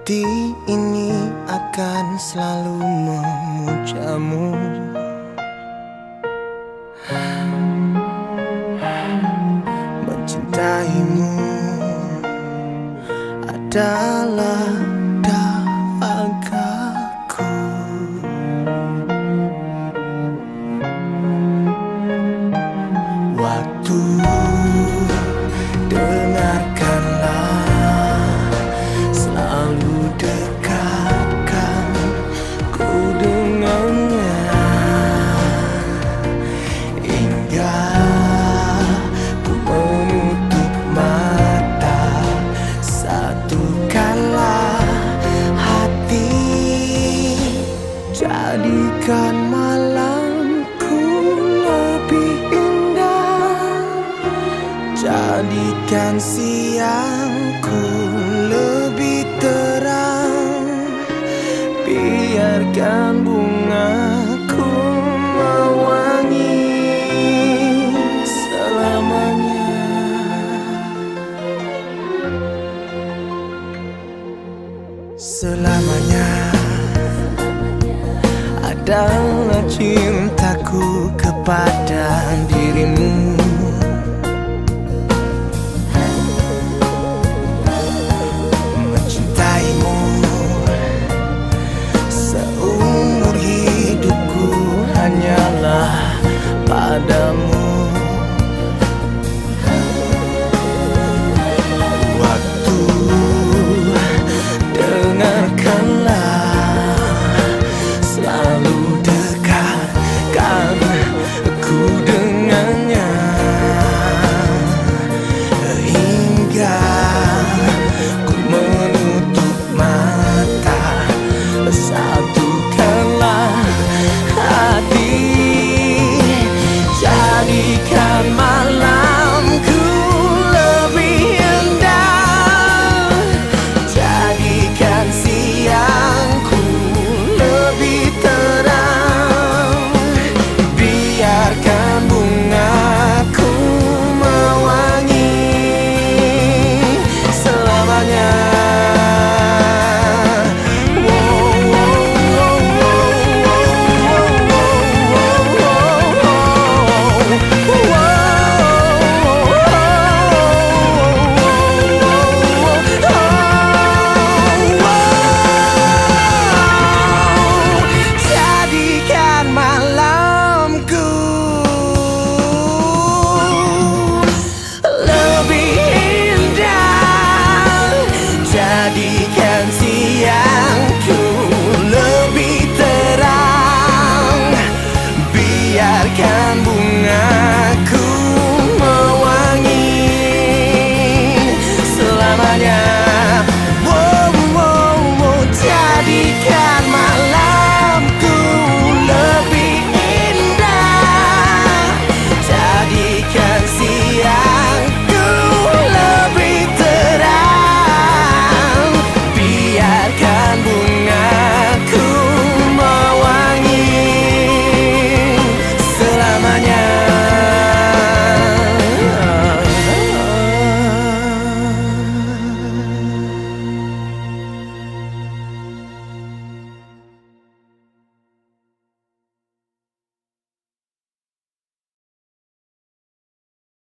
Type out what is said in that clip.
Hati ini akan selalu memujamu. Mencintaimu adalah dahagaku. Waktu dengarkanlah, selalu dekatkan ku dengannya, hingga ku menutup mata satu kala hati. Jadikan malamku lebih indah, jadikan siangku lebih terang, biarkan bungaku mewangi selamanya. Selamanya adalah cintaku kepada dirimu. Mencintaimu seumur hidupku hanyalah padamu. Waktu dengarkanlah, selalu dekatkan ku dengannya, hingga ku menutup mata satu kala hati. Jadikan malamku lebih indah, jadikan siangku lebih terang, biarkan bungaku mewangi selamanya. Jadikan malamku lebih indah, jadikan siangku lebih terang, biarkan bunga